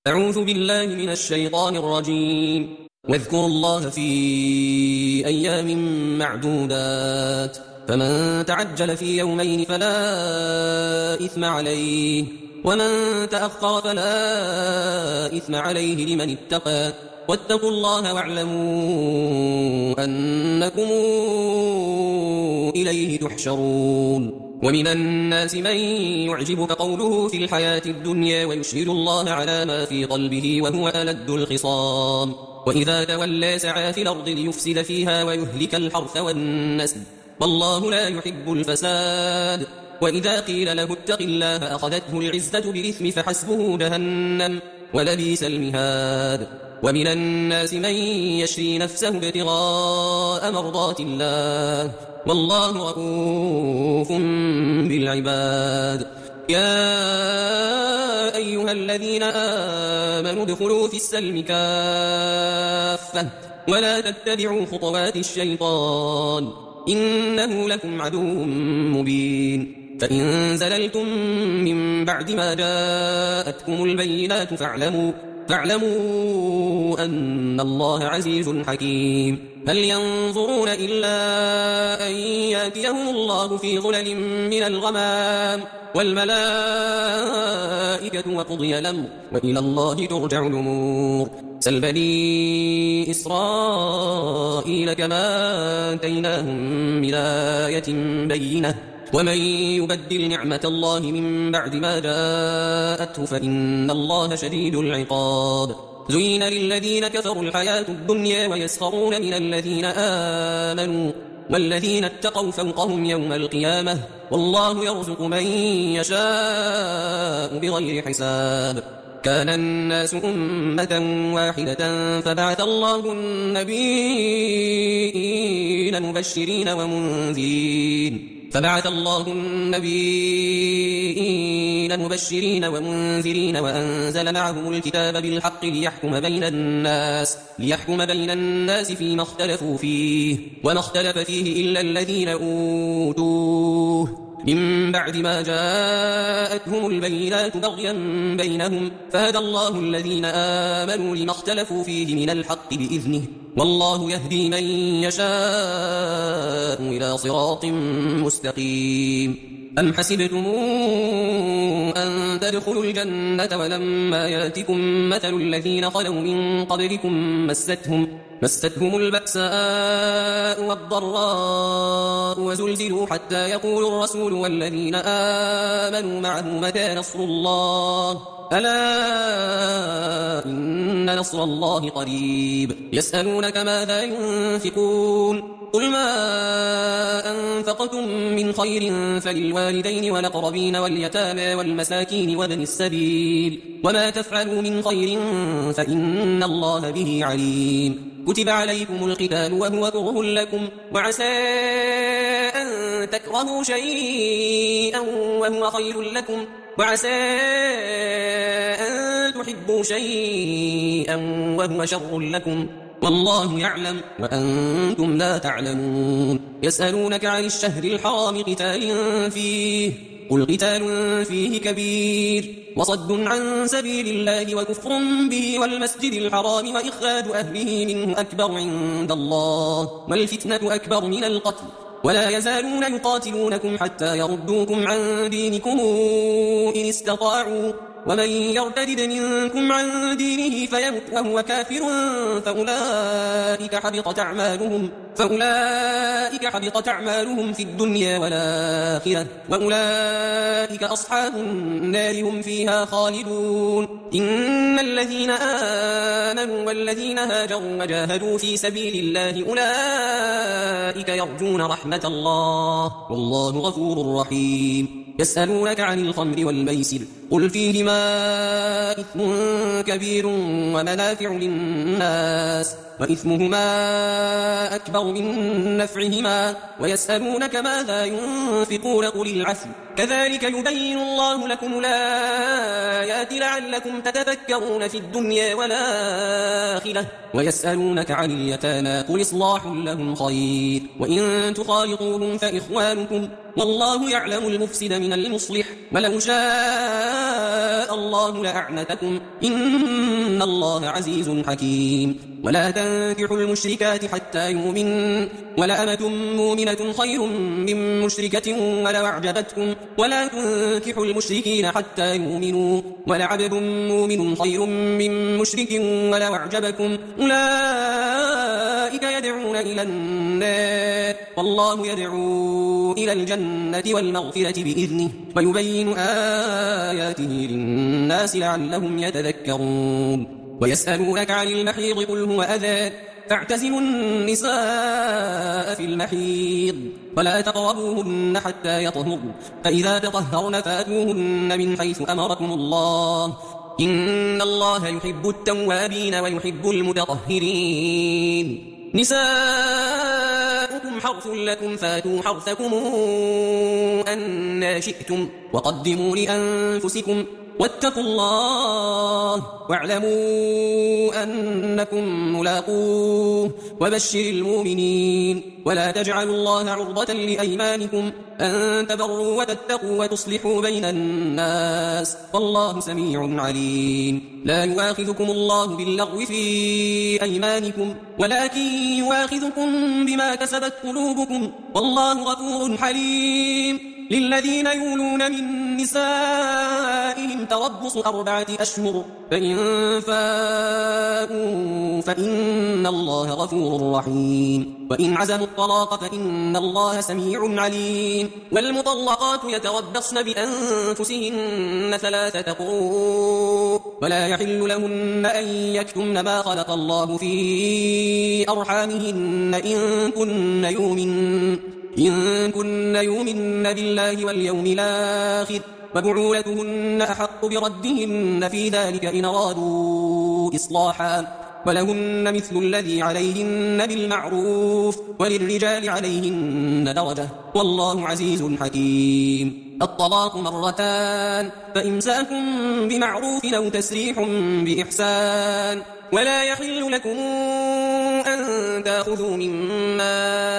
أعوذ بالله من الشيطان الرجيم. واذكروا الله في أيام معدودات، فمن تعجل في يومين فلا إثم عليه، ومن تأخر فلا إثم عليه لمن اتقى. واتقوا الله واعلموا أنكم إليه تحشرون. ومن الناس من يعجبك قوله في الحياة الدنيا ويشهد الله على ما في قلبه وهو ألد الخصام، وإذا تولى سعى في الأرض ليفسد فيها ويهلك الحرث والنسل، والله لا يحب الفساد. وإذا قيل له اتق الله أخذته العزة بالإثم فحسبه جهنم ولبئس المهاد. ومن الناس من يشري نفسه ابتغاء مرضات الله، والله رؤوف بالعباد. يا أيها الذين آمنوا ادخلوا في السلم كافة ولا تتبعوا خطوات الشيطان إنه لكم عدو مبين. فإن زللتم من بعد ما جاءتكم البينات فاعلموا أن الله عزيز حكيم. هل ينظرون إلا أن يأتيهم الله في ظلل من الغمام والملائكة وقضي الأمر وإلى الله ترجع الأمور. سل بني إسرائيل كما آتيناهم من آية بينة، ومن يبدل نعمة الله من بعد ما جاءته فإن الله شديد العقاب. زين للذين كفروا الحياة الدنيا ويسخرون من الذين آمنوا، والذين اتقوا فوقهم يوم القيامة، والله يرزق من يشاء بغير حساب. كان الناس أمة واحدة فبعث الله النبيين مبشرين ومنذرين وأنزل معهم الكتاب بالحق ليحكم بين الناس فيما اختلفوا فيه، وما اختلف فيه إلا الذين أوتوه من بعد ما جاءتهم البينات بغيا بينهم، فهدى الله الذين آمنوا لما اختلفوا فيه من الحق بإذنه، والله يهدي من يشاء إلى صراط مستقيم. أم حسبتم أن تدخلوا الجنة ولما يأتكم مثل الذين خلوا من قبلكم مستهم البأساء والضراء وزلزلوا حتى يقول الرسول والذين آمنوا معه متى نصر الله، ألا إن نصر الله قريب. يسألونك ماذا ينفقون قل ما أنفقتم من خير فللوالدين والأقربين واليتامى والمساكين وابن السبيل، وما تفعلوا من خير فإن الله به عليم. كتب عليكم القتال وهو كره لكم، وعسى أن تكرهوا شيئا وهو خير لكم، وعسى أن تحبوا شيئا وهو شر لكم، والله يعلم وأنتم لا تعلمون. يسألونك عن الشهر الحرام قتال فيه، قل قتال فيه كبير وصد عن سبيل الله وكفر به والمسجد الحرام وإخراج أهله منه أكبر عند الله، والفتنة أكبر من القتل، ولا يزالون يقاتلونكم حتى يردوكم عن دينكم إن استطاعوا، ومن يرتد منكم عن دينه فيمت وهو كافر فأولئك حبطت أعمالهم في الدنيا والآخرة، وأولئك أصحاب النار هم فيها خالدون. إن الذين آمنوا والذين هاجروا وجاهدوا في سبيل الله أولئك يرجون رحمة الله، والله غفور رحيم. يسألونك عن الخمر والميسر قل فيهما إثم كبير ومنافع للناس وإثمهما أكبر من نفعهما، ويسألونك ماذا ينفقون قل العفو، كذلك يبين الله لكم الآيات لعلكم تتذكرون في الدنيا والآخرة. ويسألونك عن اليتامى قل إصلاح لهم خير، وإن تخالطوهم فإخوانكم، والله يعلم المفسد من المصلح ولو شاء الله لأعنتكم إن الله عزيز حكيم ولا تنكحوا المشركات حتى يؤمن ولأمة مؤمنة خير من مشركة ولو أعجبتكم ولا تنكحوا المشركين حتى يؤمنوا ولعبد مؤمن خير من مشرك ولو أعجبكم أولئك يدعون إلى النار والله يدعو إلى الجنة والمغفرة بإذنه ويبين آياته للناس لعلهم يتذكرون ويسألونك عن المحيض قل هو أذى فاعتزلوا النساء في المحيض ولا تقربوهن حتى يطهرن فإذا تطهرن فأتوهن من حيث أمركم الله إن الله يحب التوابين ويحب المتطهرين نساؤكم حرث لكم فاتوا حرثكم أن شئتم وقدموا لأنفسكم واتقوا الله واعلموا أنكم ملاقوه وبشر المؤمنين ولا تجعلوا الله عرضة لأيمانكم أن تبروا وتتقوا وتصلحوا بين الناس والله سميع عليم لا يؤاخذكم الله باللغو في أيمانكم ولكن يؤاخذكم بما كسبت قلوبكم والله غفور حليم للذين يولون من نسائهم تربص 4 أشهر فإن فاءوا فإن الله غفور رحيم وإن عزموا الطلاق فإن الله سميع عليم والمطلقات يتربصن بأنفسهن 3 قروء ولا يحل لهن أن يكتمن ما خلق الله في أرحامهن إن كن يؤمن بالله واليوم الآخر وبعولتهن أحق بردهن في ذلك إن أرادوا إصلاحا ولهن مثل الذي عليهن بالمعروف وللرجال عليهن درجة والله عزيز حكيم الطلاق 2 مرتان فإمساك بمعروف أو تسريح بإحسان ولا يحل لكم أن تأخذوا مما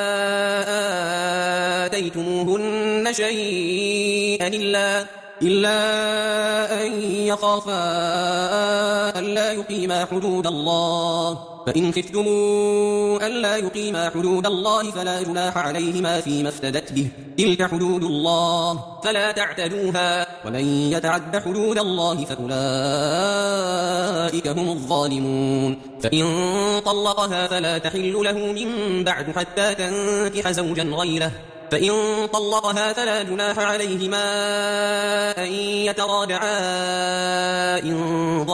آتيتموهن شيئا إلا أن يخافا ألا يقيما حدود الله فإن خفتموا ألا يقيما حدود الله فلا جناح عليهما فيما افتدت به تلك حدود الله فلا تعتدوها ومن يتعد حدود الله فأولئك هم الظالمون فإن طلقها فلا تحل له من بعد حتى تنكح زوجا غيره فإن طلقها فلا جناح عليهما أن يتراجعا إن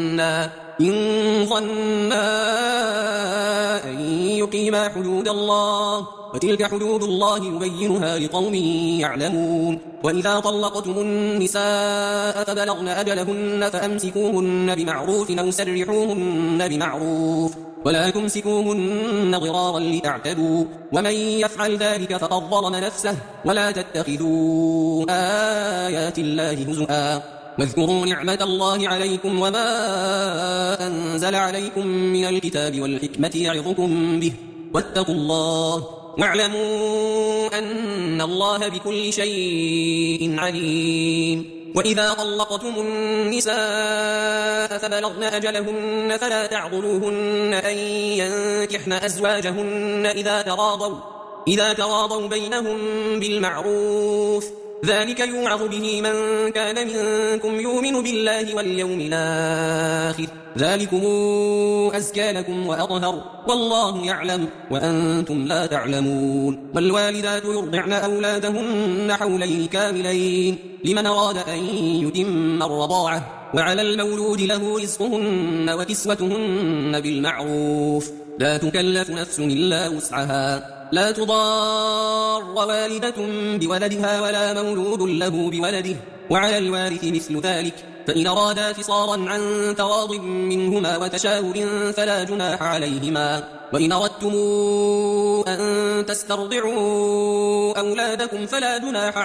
ظنا أن يقيما حدود الله وتلك حدود الله يبينها لقوم يعلمون وإذا طلقتم النساء فبلغن أجلهن فأمسكوهن بمعروف أو سرحوهن بمعروف ولا تمسكوهن ضرارا لتعتدوا ومن يفعل ذلك فقد ظلم نفسه ولا تتخذوا آيات الله هزؤا واذكروا نعمة الله عليكم وما أنزل عليكم من الكتاب والحكمة يعظكم به واتقوا الله واعلموا أن الله بكل شيء عليم وإذا طلقتم النساء فبلغن أجلهن فلا تعضلوهن أن ينكحن أزواجهن إذا تراضوا بينهم بالمعروف ذلك يوعظ به من كان منكم يؤمن بالله واليوم الآخر ذلكم أزكى لكم وأطهر والله يعلم وأنتم لا تعلمون والوالدات يرضعن أولادهن حولين كاملين لمن أراد أن يتم الرضاعة وعلى المولود له رزقهن وكسوتهن بالمعروف لا تكلف نفس إلا وسعها لا تضار والدة بولدها ولا مولود له بولده وعلى الوارث مثل ذلك فإن أرادا فصالا عن تراض منهما وتشاور فلا جناح عليهما وإن أردتم أن تسترضعوا أولادكم فلا جناح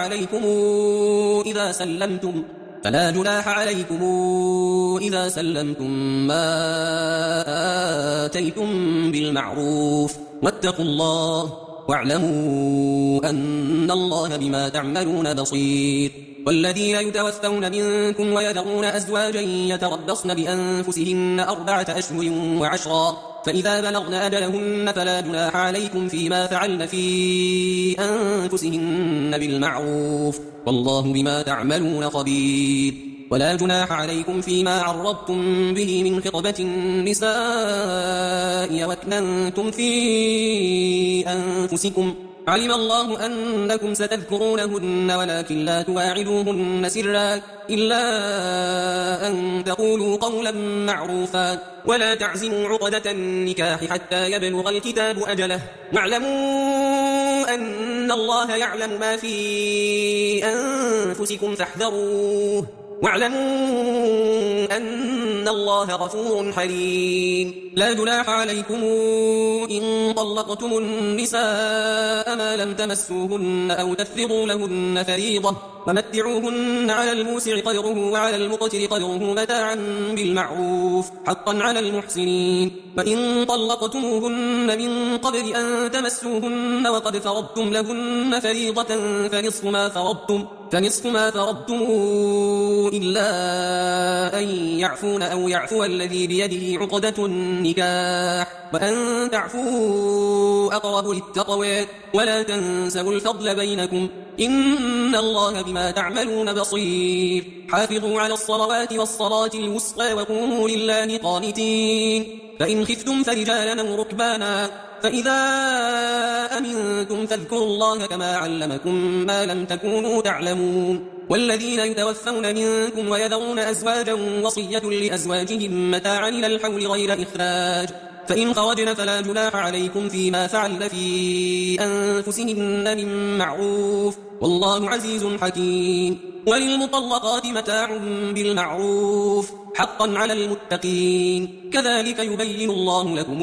عليكم إذا سلمتم ما آتيتم بالمعروف واتقوا الله واعلموا أن الله بما تعملون بصير. والذين يتوفون منكم ويذرون أزواجا يتربصن بأنفسهن 4 أشهر و10 فإذا بلغن أجلهن فلا جناح عليكم فيما فعلن في أنفسهن بالمعروف والله بما تعملون خبير. ولا جناح عليكم فيما عرضتم به من خطبة النساء وأكننتم في أنفسكم علم الله أنكم ستذكرونهن ولكن لا تواعدوهن سرا إلا أن تقولوا قولا معروفا ولا تعزموا عقدة النكاح حتى يبلغ الكتاب أجله واعلموا أن الله يعلم ما في أنفسكم فاحذروه واعلموا أن الله غفور حليم. لا جناح عليكم إن طلقتم النساء ما لم تمسوهن أو تفرضوا لهن فريضة ومتعوهن على الموسع قدره وعلى المقتر قدره متاعا بالمعروف حقا على المحسنين. وإن طلقتموهن من قبل أن تمسوهن وقد فرضتم لهن فريضة فنصف ما فرضتم إلا أن يعفون أو يعفو الذي بيده عقدة النكاح وأن تعفوا أقرب للتقوى ولا تنسوا الفضل بينكم إن الله بما تعملون بصير. حافظوا على الصلوات والصلاة الوسطى وقوموا لله قانتين. فإن خفتم فرجالا أو ركبانا فإذا أمنتم فاذكروا الله كما علمكم ما لم تكونوا تعلمون. والذين يتوفون منكم ويذرون أزواجا وصية لأزواجهم متاعا إلى الحول غير إخراج فإن خرجن فلا جناح عليكم فيما فعلن في أنفسهن من معروف والله عزيز حكيم. وللمطلقات متاع بالمعروف حقا على المتقين كذلك يبين الله لكم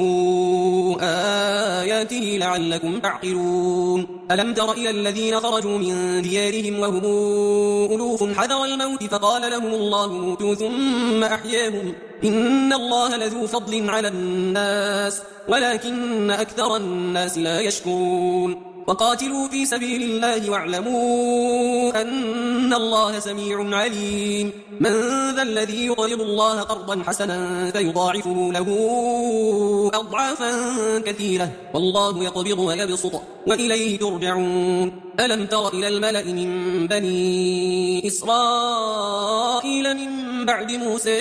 آياته لعلكم تعقلون. ألم تر إلى الذين خرجوا من ديارهم وهم ألوف حذر الموت فقال لهم الله موتوا ثم أحياهم إن الله لذو فضل على الناس ولكن أكثر الناس لا يشكرون. وقاتلوا في سبيل الله واعلموا أن الله سميع عليم. من ذا الذي يقرض الله قرضا حسنا فيضاعفه له أضعافا كثيرة والله يقبض ويبسط وإليه ترجعون. ألم تر إلى الملأ من بني إسرائيل من بعد موسى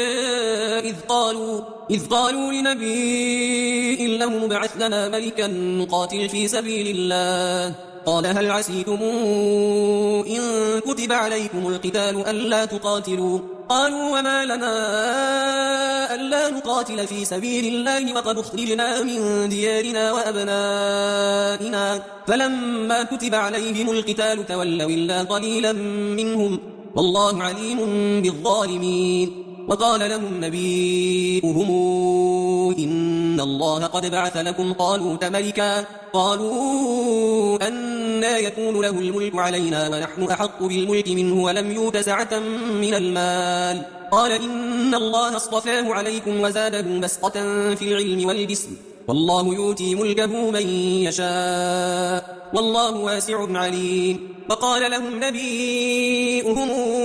إذ قالوا لنبي له ابعث لنا ملكا نقاتل في سبيل الله قال هل عسيتم إن كتب عليكم القتال ألا تقاتلوا قالوا وما لنا ألا نقاتل في سبيل الله وقد اخرجنا من ديارنا وأبنائنا فلما كتب عليهم القتال تولوا إلا قليلا منهم والله عليم بالظالمين. وقال لهم نبيهم إن الله قد بعث لكم طالوت ملكا قالوا أنى يكون له الملك علينا ونحن أحق بالملك منه ولم يؤت سعة من المال قال إن الله اصطفاه عليكم وزاده بسطة في العلم والجسم والله يؤتي ملكه من يشاء والله واسع عليم. وقال لهم نبيهم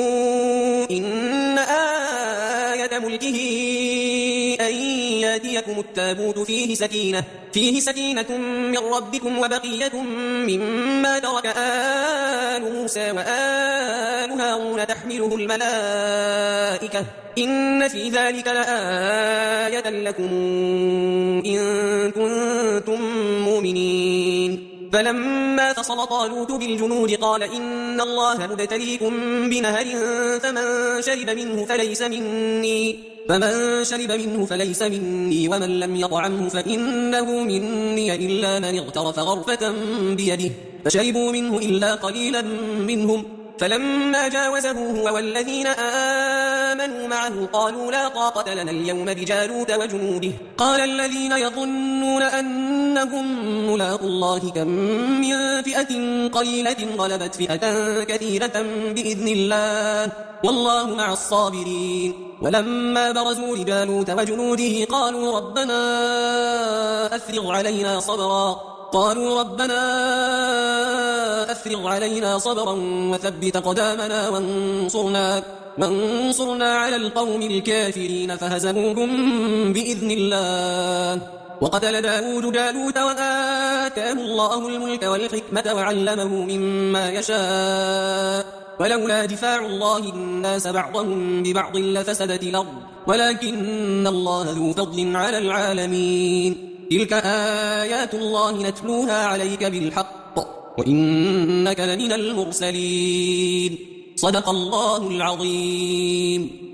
إن آية ملكه أن ياتيكم التابوت فيه سكينة من ربكم وبقية مما ترك آل موسى وآل هارون تحمله الملائكة إن في ذلك لآية لكم إن كنتم مؤمنين. فلما فصل طالوت بالجنود قال إن الله مبتليكم بنهر فمن شرب منه فليس مني ومن لم يطعمه فإنه مني إلا من اغترف غرفة بيده فشربوا منه إلا قليلا منهم فلما جاوزه هو والذين آمنوا معه قالوا لا طاقة لنا اليوم بجالوت وجنوده قال الذين يظنون أنهم ملاقوا الله كم من فئة قليلة غلبت فئة كثيرة بإذن الله والله مع الصابرين. ولما برزوا لجالوت وجنوده قالوا ربنا أفرغ علينا صبرا قالوا ربنا أفرغ علينا صبرا وثبت قدامنا وانصرنا على القوم الكافرين فهزموهم بإذن الله وقتل داود جالوت وآتاه الله الملك والحكمة وعلمه مما يشاء ولولا دفاع الله الناس بعضهم ببعض لفسدت الأرض ولكن الله ذو فضل على العالمين تلك آيات الله نتلوها عليك بالحق وإنك لمن المرسلين صدق الله العظيم.